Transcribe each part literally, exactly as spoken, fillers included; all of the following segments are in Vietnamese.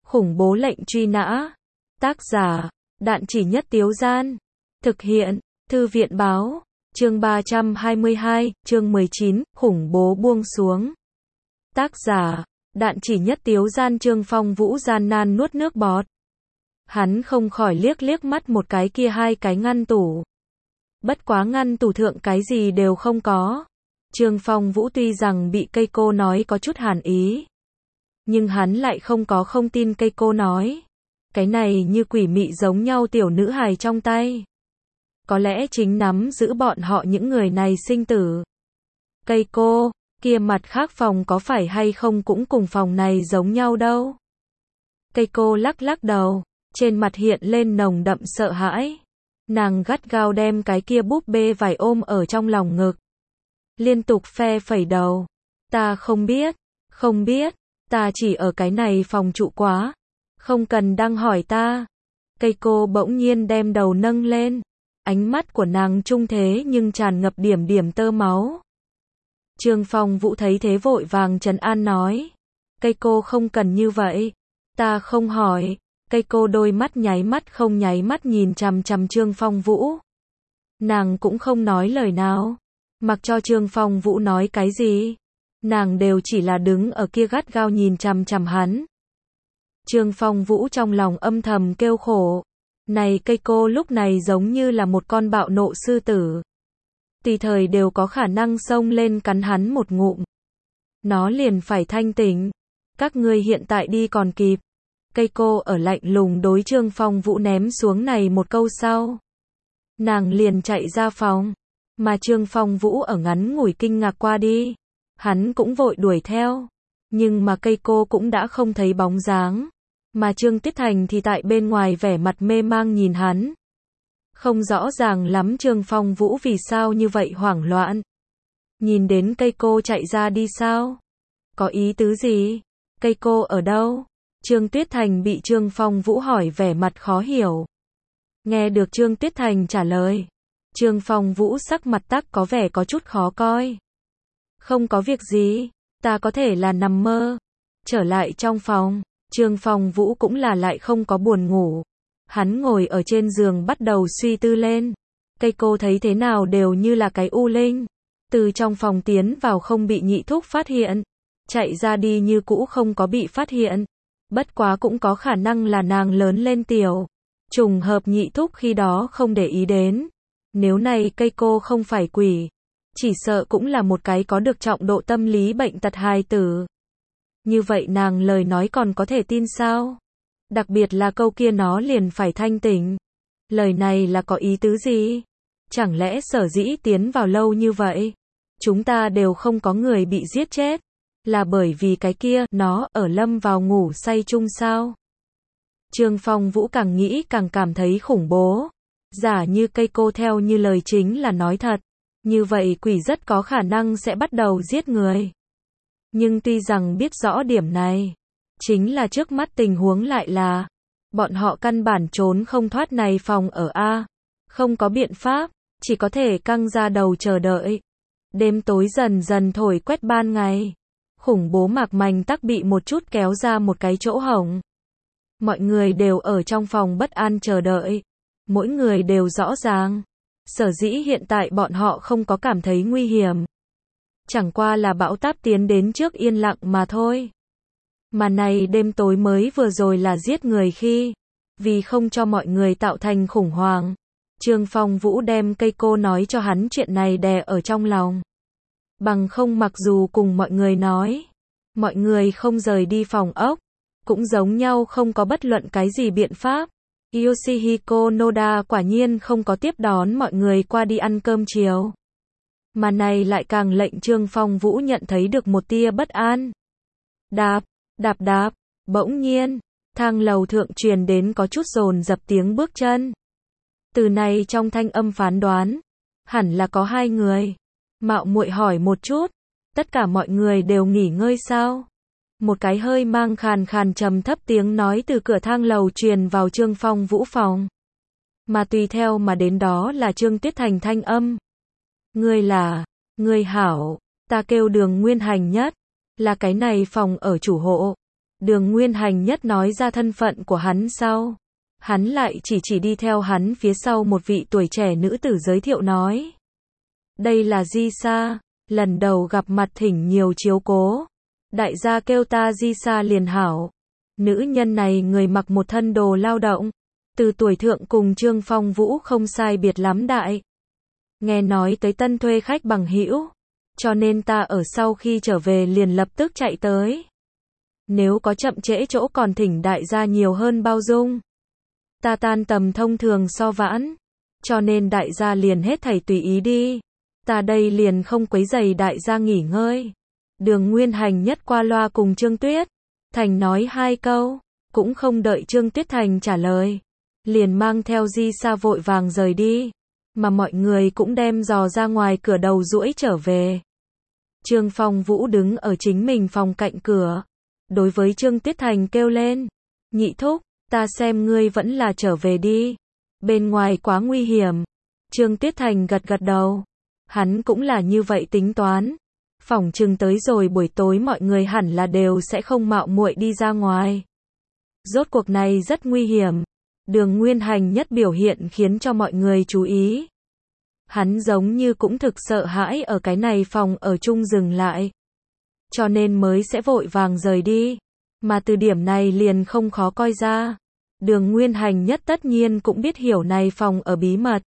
Khủng bố lệnh truy nã. Tác giả, Đạn Chỉ Nhất Tiếu Gian. Thực hiện, Thư viện Báo. Chương ba trăm hai mươi hai, chương mười chín, khủng bố buông xuống. Tác giả, Đạn Chỉ Nhất Tiếu Gian. Trương Phong Vũ gian nan nuốt nước bọt. Hắn không khỏi liếc liếc mắt một cái kia hai cái ngăn tủ. Bất quá ngăn tủ thượng cái gì đều không có. Trương Phong Vũ tuy rằng bị cây cô nói có chút hàn ý, nhưng hắn lại không có không tin cây cô nói. Cái này như quỷ mị giống nhau tiểu nữ hài trong tay, có lẽ chính nắm giữ bọn họ những người này sinh tử. Cây cô, kia mặt khác phòng có phải hay không cũng cùng phòng này giống nhau đâu. Cây cô lắc lắc đầu, trên mặt hiện lên nồng đậm sợ hãi. Nàng gắt gao đem cái kia búp bê vải ôm ở trong lòng ngực, liên tục phe phẩy đầu. Ta không biết, không biết, ta chỉ ở cái này phòng trụ quá, không cần đang hỏi ta. Cây cô bỗng nhiên đem đầu nâng lên, ánh mắt của nàng trung thế nhưng tràn ngập điểm điểm tơ máu. Trương Phong Vũ thấy thế vội vàng trấn an nói, cây cô không cần như vậy, ta không hỏi. Cây cô đôi mắt nháy mắt không nháy mắt nhìn chằm chằm Trương Phong Vũ. Nàng cũng không nói lời nào, mặc cho Trương Phong Vũ nói cái gì, nàng đều chỉ là đứng ở kia gắt gao nhìn chằm chằm hắn. Trương Phong Vũ trong lòng âm thầm kêu khổ, này cây cô lúc này giống như là một con bạo nộ sư tử, tùy thời đều có khả năng xông lên cắn hắn một ngụm. Nó liền phải thanh tỉnh, các ngươi hiện tại đi còn kịp. Cây cô ở lạnh lùng đối Trương Phong Vũ ném xuống này một câu sau, nàng liền chạy ra phòng, mà Trương Phong Vũ ở ngắn ngủi kinh ngạc qua đi, hắn cũng vội đuổi theo, nhưng mà cây cô cũng đã không thấy bóng dáng, mà Trương Tiết Thành thì tại bên ngoài vẻ mặt mê mang nhìn hắn. Không rõ ràng lắm Trương Phong Vũ vì sao như vậy hoảng loạn. Nhìn đến cây cô chạy ra đi sao? Có ý tứ gì? Cây cô ở đâu? Trương Tuyết Thành bị Trương Phong Vũ hỏi vẻ mặt khó hiểu. Nghe được Trương Tuyết Thành trả lời, Trương Phong Vũ sắc mặt tắc có vẻ có chút khó coi. Không có việc gì, ta có thể là nằm mơ. Trở lại trong phòng, Trương Phong Vũ cũng là lại không có buồn ngủ. Hắn ngồi ở trên giường bắt đầu suy tư lên. Cây cô thấy thế nào đều như là cái u linh. Từ trong phòng tiến vào không bị nhị thúc phát hiện, chạy ra đi như cũ không có bị phát hiện. Bất quá cũng có khả năng là nàng lớn lên tiểu, trùng hợp nhị thúc khi đó không để ý đến. Nếu này cây cô không phải quỷ, chỉ sợ cũng là một cái có được trọng độ tâm lý bệnh tật hài tử. Như vậy nàng lời nói còn có thể tin sao? Đặc biệt là câu kia nó liền phải thanh tỉnh. Lời này là có ý tứ gì? Chẳng lẽ sở dĩ tiến vào lâu như vậy, chúng ta đều không có người bị giết chết, là bởi vì cái kia, nó, ở lâm vào ngủ say chung sao? Trương Phong Vũ càng nghĩ càng cảm thấy khủng bố. Giả như cây cô theo như lời chính là nói thật, như vậy quỷ rất có khả năng sẽ bắt đầu giết người. Nhưng tuy rằng biết rõ điểm này, chính là trước mắt tình huống lại là, bọn họ căn bản trốn không thoát này phòng ở A. Không có biện pháp, chỉ có thể căng ra đầu chờ đợi. Đêm tối dần dần thổi quét ban ngày. Khủng bố mạc mành tắc bị một chút kéo ra một cái chỗ hổng. Mọi người đều ở trong phòng bất an chờ đợi. Mỗi người đều rõ ràng. Sở dĩ hiện tại bọn họ không có cảm thấy nguy hiểm. Chẳng qua là bão táp tiến đến trước yên lặng mà thôi. Mà này đêm tối mới vừa rồi là giết người khi, vì không cho mọi người tạo thành khủng hoảng, Trương Phong Vũ đem cây cô nói cho hắn chuyện này đè ở trong lòng. Bằng không mặc dù cùng mọi người nói, mọi người không rời đi phòng ốc, cũng giống nhau không có bất luận cái gì biện pháp. Yoshihiko Noda quả nhiên không có tiếp đón mọi người qua đi ăn cơm chiều. Mà này lại càng lệnh Trương Phong Vũ nhận thấy được một tia bất an. Đạp, đạp đạp, bỗng nhiên, thang lầu thượng truyền đến có chút dồn dập tiếng bước chân. Từ này trong thanh âm phán đoán, hẳn là có hai người. Mạo muội hỏi một chút, tất cả mọi người đều nghỉ ngơi sao? Một cái hơi mang khàn khàn trầm thấp tiếng nói từ cửa thang lầu truyền vào Trương Phong Vũ phòng. Mà tùy theo mà đến đó là Trương Tiết Thành thanh âm. Ngươi là, ngươi hảo, ta kêu Đường Nguyên Hành Nhất, là cái này phòng ở chủ hộ. Đường Nguyên Hành Nhất nói ra thân phận của hắn sau. Hắn lại chỉ chỉ đi theo hắn phía sau một vị tuổi trẻ nữ tử giới thiệu nói. Đây là Di Sa, lần đầu gặp mặt thỉnh nhiều chiếu cố. Đại gia kêu ta Di Sa liền hảo. Nữ nhân này người mặc một thân đồ lao động. Từ tuổi thượng cùng Trương Phong Vũ không sai biệt lắm đại. Nghe nói tới tân thuê khách bằng hữu. Cho nên ta ở sau khi trở về liền lập tức chạy tới. Nếu có chậm trễ chỗ còn thỉnh đại gia nhiều hơn bao dung. Ta tan tầm thông thường so vãn. Cho nên đại gia liền hết thảy tùy ý đi. Ta đây liền không quấy rầy đại gia nghỉ ngơi. Đường Nguyên Hành Nhất qua loa cùng Trương Tuyết Thành nói hai câu. Cũng không đợi Trương Tuyết Thành trả lời. Liền mang theo Di Sa vội vàng rời đi. Mà mọi người cũng đem dò ra ngoài cửa đầu duỗi trở về. Trương Phong Vũ đứng ở chính mình phòng cạnh cửa. Đối với Trương Tuyết Thành kêu lên. Nhị thúc, ta xem ngươi vẫn là trở về đi. Bên ngoài quá nguy hiểm. Trương Tuyết Thành gật gật đầu. Hắn cũng là như vậy tính toán. Phỏng chừng tới rồi buổi tối mọi người hẳn là đều sẽ không mạo muội đi ra ngoài. Rốt cuộc này rất nguy hiểm. Đường Nguyên Hành Nhất biểu hiện khiến cho mọi người chú ý. Hắn giống như cũng thực sợ hãi ở cái này phòng ở chung dừng lại. Cho nên mới sẽ vội vàng rời đi. Mà từ điểm này liền không khó coi ra. Đường Nguyên Hành Nhất tất nhiên cũng biết hiểu này phòng ở bí mật.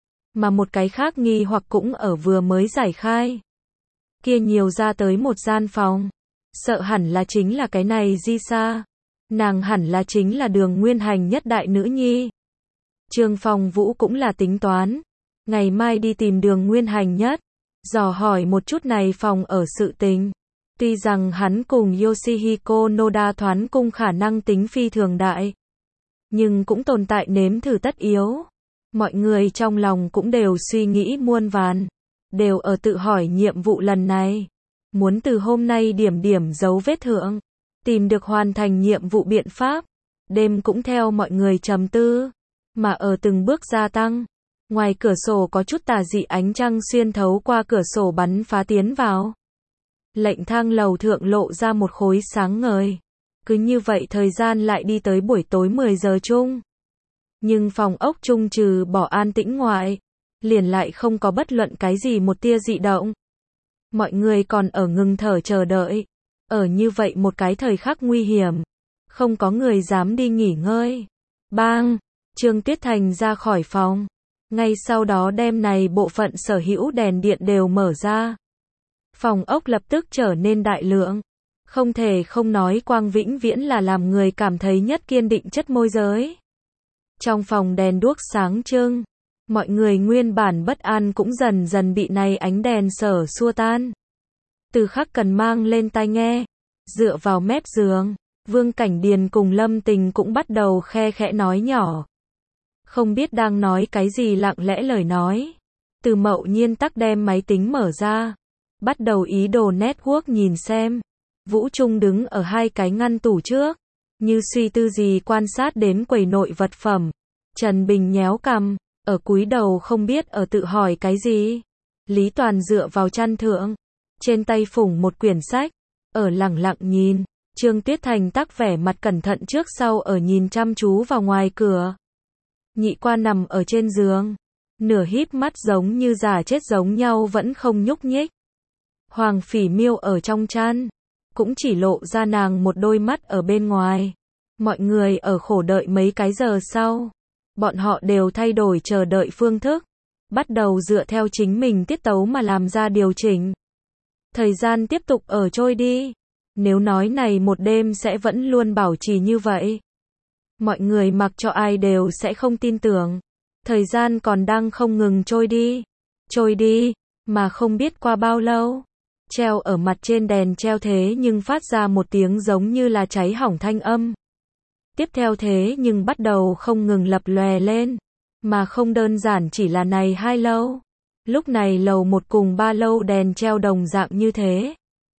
Mà một cái khác nghi hoặc cũng ở vừa mới giải khai. Kia nhiều ra tới một gian phòng. Sợ hẳn là chính là cái này Di Sa. Nàng hẳn là chính là Đường Nguyên Hành Nhất đại nữ nhi. Trương Phong Vũ cũng là tính toán. Ngày mai đi tìm Đường Nguyên Hành Nhất. Dò hỏi một chút này phòng ở sự tình. Tuy rằng hắn cùng Yoshihiko Noda thoán cung khả năng tính phi thường đại. Nhưng cũng tồn tại nếm thử tất yếu. Mọi người trong lòng cũng đều suy nghĩ muôn vàn. Đều ở tự hỏi nhiệm vụ lần này. Muốn từ hôm nay điểm điểm dấu vết thượng. Tìm được hoàn thành nhiệm vụ biện pháp. Đêm cũng theo mọi người trầm tư. Mà ở từng bước gia tăng. Ngoài cửa sổ có chút tà dị ánh trăng xuyên thấu qua cửa sổ bắn phá tiến vào. Lệnh thang lầu thượng lộ ra một khối sáng ngời. Cứ như vậy thời gian lại đi tới buổi tối mười giờ chung. Nhưng phòng ốc chung trừ bỏ an tĩnh ngoại. Liền lại không có bất luận cái gì một tia dị động. Mọi người còn ở ngừng thở chờ đợi. Ở như vậy một cái thời khắc nguy hiểm. Không có người dám đi nghỉ ngơi. Bang! Trương Tuyết Thành ra khỏi phòng. Ngay sau đó đêm này bộ phận sở hữu đèn điện đều mở ra. Phòng ốc lập tức trở nên đại lượng. Không thể không nói quang vĩnh viễn là làm người cảm thấy nhất kiên định chất môi giới. Trong phòng đèn đuốc sáng trưng. Mọi người nguyên bản bất an cũng dần dần bị này ánh đèn sở xua tan. Từ Khắc Cần mang lên tai nghe. Dựa vào mép giường. Vương Cảnh Điền cùng Lâm Tình cũng bắt đầu khe khẽ nói nhỏ. Không biết đang nói cái gì lặng lẽ lời nói. Từ Mậu Nhiên tắc đem máy tính mở ra. Bắt đầu ý đồ network nhìn xem. Vũ Trung đứng ở hai cái ngăn tủ trước. Như suy tư gì quan sát đến quầy nội vật phẩm. Trần Bình nhéo cằm. Ở cúi đầu không biết ở tự hỏi cái gì. Lý Toàn dựa vào chăn thượng. Trên tay phủng một quyển sách. Ở lẳng lặng nhìn. Trương Tuyết Thành tắc vẻ mặt cẩn thận trước sau ở nhìn chăm chú vào ngoài cửa. Nhị qua nằm ở trên giường. Nửa híp mắt giống như giả chết giống nhau vẫn không nhúc nhích. Hoàng Phỉ Miêu ở trong chăn. Cũng chỉ lộ ra nàng một đôi mắt ở bên ngoài. Mọi người ở khổ đợi mấy cái giờ sau. Bọn họ đều thay đổi chờ đợi phương thức. Bắt đầu dựa theo chính mình tiết tấu mà làm ra điều chỉnh. Thời gian tiếp tục ở trôi đi. Nếu nói này một đêm sẽ vẫn luôn bảo trì như vậy. Mọi người mặc cho ai đều sẽ không tin tưởng. Thời gian còn đang không ngừng trôi đi. Trôi đi, mà không biết qua bao lâu. Treo ở mặt trên đèn treo thế nhưng phát ra một tiếng giống như là cháy hỏng thanh âm. Tiếp theo thế nhưng bắt đầu không ngừng lập lòe lên. Mà không đơn giản chỉ là này hai lâu. Lúc này lầu một cùng ba lâu đèn treo đồng dạng như thế.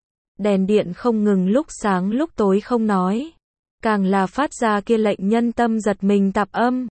Đèn điện không ngừng lúc sáng lúc tối không nói. Càng là phát ra kia lệnh nhân tâm giật mình tạp âm.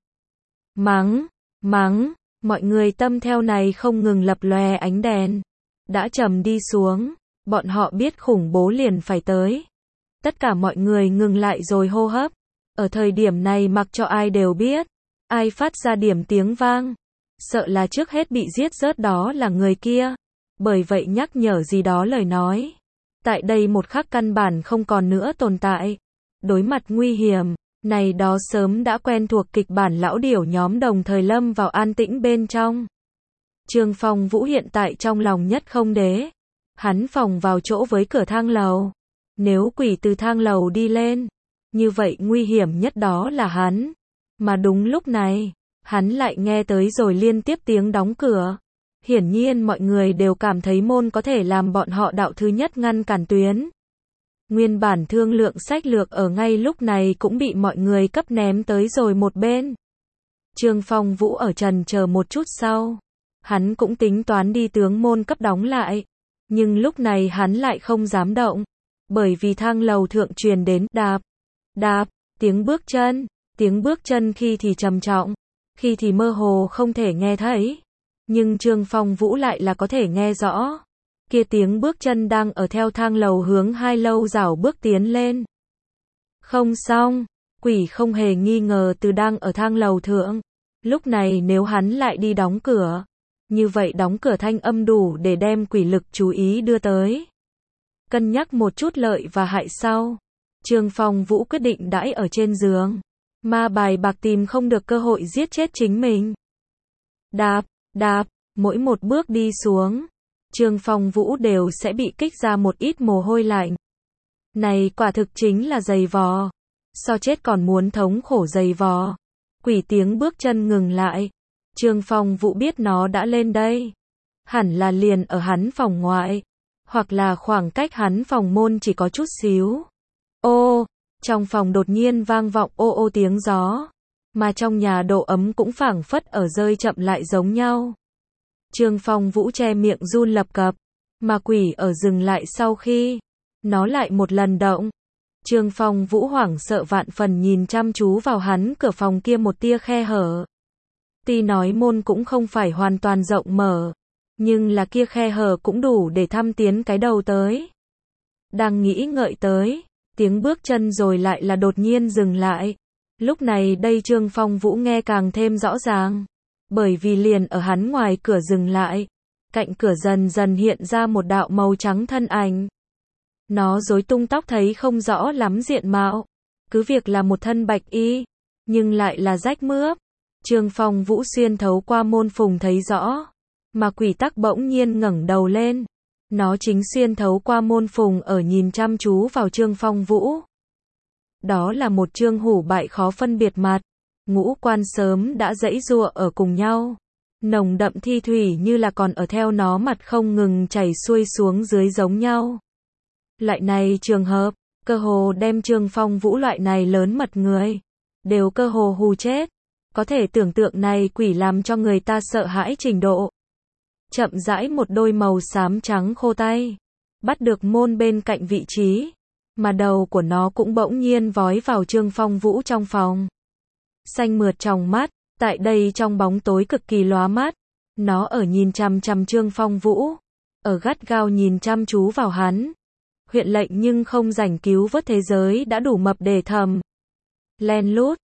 Mắng, mắng, mọi người tâm theo này không ngừng lập lòe ánh đèn. Đã trầm đi xuống, bọn họ biết khủng bố liền phải tới. Tất cả mọi người ngừng lại rồi hô hấp. Ở thời điểm này mặc cho ai đều biết, ai phát ra điểm tiếng vang, sợ là trước hết bị giết rớt đó là người kia. Bởi vậy nhắc nhở gì đó lời nói. Tại đây một khắc căn bản không còn nữa tồn tại. Đối mặt nguy hiểm, này đó sớm đã quen thuộc kịch bản lão điểu nhóm đồng thời lâm vào an tĩnh bên trong. Trương Phong Vũ hiện tại trong lòng nhất không đế. Hắn phòng vào chỗ với cửa thang lầu. Nếu quỷ từ thang lầu đi lên, như vậy nguy hiểm nhất đó là hắn. Mà đúng lúc này, hắn lại nghe tới rồi liên tiếp tiếng đóng cửa. Hiển nhiên mọi người đều cảm thấy môn có thể làm bọn họ đạo thứ nhất ngăn cản tuyến. Nguyên bản thương lượng sách lược ở ngay lúc này cũng bị mọi người cấp ném tới rồi một bên. Trương Phong Vũ ở trần chờ một chút sau. Hắn cũng tính toán đi tướng môn cấp đóng lại. Nhưng lúc này hắn lại không dám động. Bởi vì thang lầu thượng truyền đến đạp, đạp, tiếng bước chân. Tiếng bước chân khi thì trầm trọng, khi thì mơ hồ không thể nghe thấy. Nhưng Trương Phong Vũ lại là có thể nghe rõ. Kia tiếng bước chân đang ở theo thang lầu hướng hai lâu rảo bước tiến lên. Không xong, quỷ không hề nghi ngờ từ đang ở thang lầu thượng. Lúc này nếu hắn lại đi đóng cửa, như vậy đóng cửa thanh âm đủ để đem quỷ lực chú ý đưa tới. Cân nhắc một chút lợi và hại sau, Trương Phong Vũ quyết định đãi ở trên giường. Ma bài bạc tìm không được cơ hội giết chết chính mình. Đạp, đạp, mỗi một bước đi xuống, Trương Phong Vũ đều sẽ bị kích ra một ít mồ hôi lạnh. Này quả thực chính là giày vò. So chết còn muốn thống khổ giày vò. Quỷ tiếng bước chân ngừng lại. Trương Phong Vũ biết nó đã lên đây. Hẳn là liền ở hắn phòng ngoại. Hoặc là khoảng cách hắn phòng môn chỉ có chút xíu. Ô, trong phòng đột nhiên vang vọng ô ô tiếng gió. Mà trong nhà độ ấm cũng phảng phất ở rơi chậm lại giống nhau. Trương Phong Vũ che miệng run lập cập. Mà quỷ ở dừng lại sau khi nó lại một lần động. Trương Phong Vũ hoảng sợ vạn phần nhìn chăm chú vào hắn cửa phòng kia một tia khe hở. Tuy nói môn cũng không phải hoàn toàn rộng mở, nhưng là kia khe hở cũng đủ để thăm tiến cái đầu tới. Đang nghĩ ngợi tới, tiếng bước chân rồi lại là đột nhiên dừng lại. Lúc này đây Trương Phong Vũ nghe càng thêm rõ ràng. Bởi vì liền ở hắn ngoài cửa dừng lại, cạnh cửa dần dần hiện ra một đạo màu trắng thân ảnh. Nó rối tung tóc thấy không rõ lắm diện mạo, cứ việc là một thân bạch y, nhưng lại là rách mướp. Trương Phong Vũ xuyên thấu qua môn phùng thấy rõ, mà quỷ tắc bỗng nhiên ngẩng đầu lên. Nó chính xuyên thấu qua môn phùng ở nhìn chăm chú vào Trương Phong Vũ. Đó là một trương hủ bại khó phân biệt mặt, ngũ quan sớm đã giãy giụa ở cùng nhau. Nồng đậm thi thủy như là còn ở theo nó mặt không ngừng chảy xuôi xuống dưới giống nhau. Loại này trường hợp, cơ hồ đem Trương Phong Vũ loại này lớn mật người, đều cơ hồ hù chết. Có thể tưởng tượng này quỷ làm cho người ta sợ hãi trình độ. Chậm rãi một đôi màu xám trắng khô tay, bắt được môn bên cạnh vị trí, mà đầu của nó cũng bỗng nhiên vói vào Trương Phong Vũ trong phòng. Xanh mượt trong mắt, tại đây trong bóng tối cực kỳ lóa mắt, nó ở nhìn chằm chằm Trương Phong Vũ, ở gắt gao nhìn chăm chú vào hắn. Huyện lệnh nhưng không rảnh cứu vớt thế giới đã đủ mập để thầm. Len lút,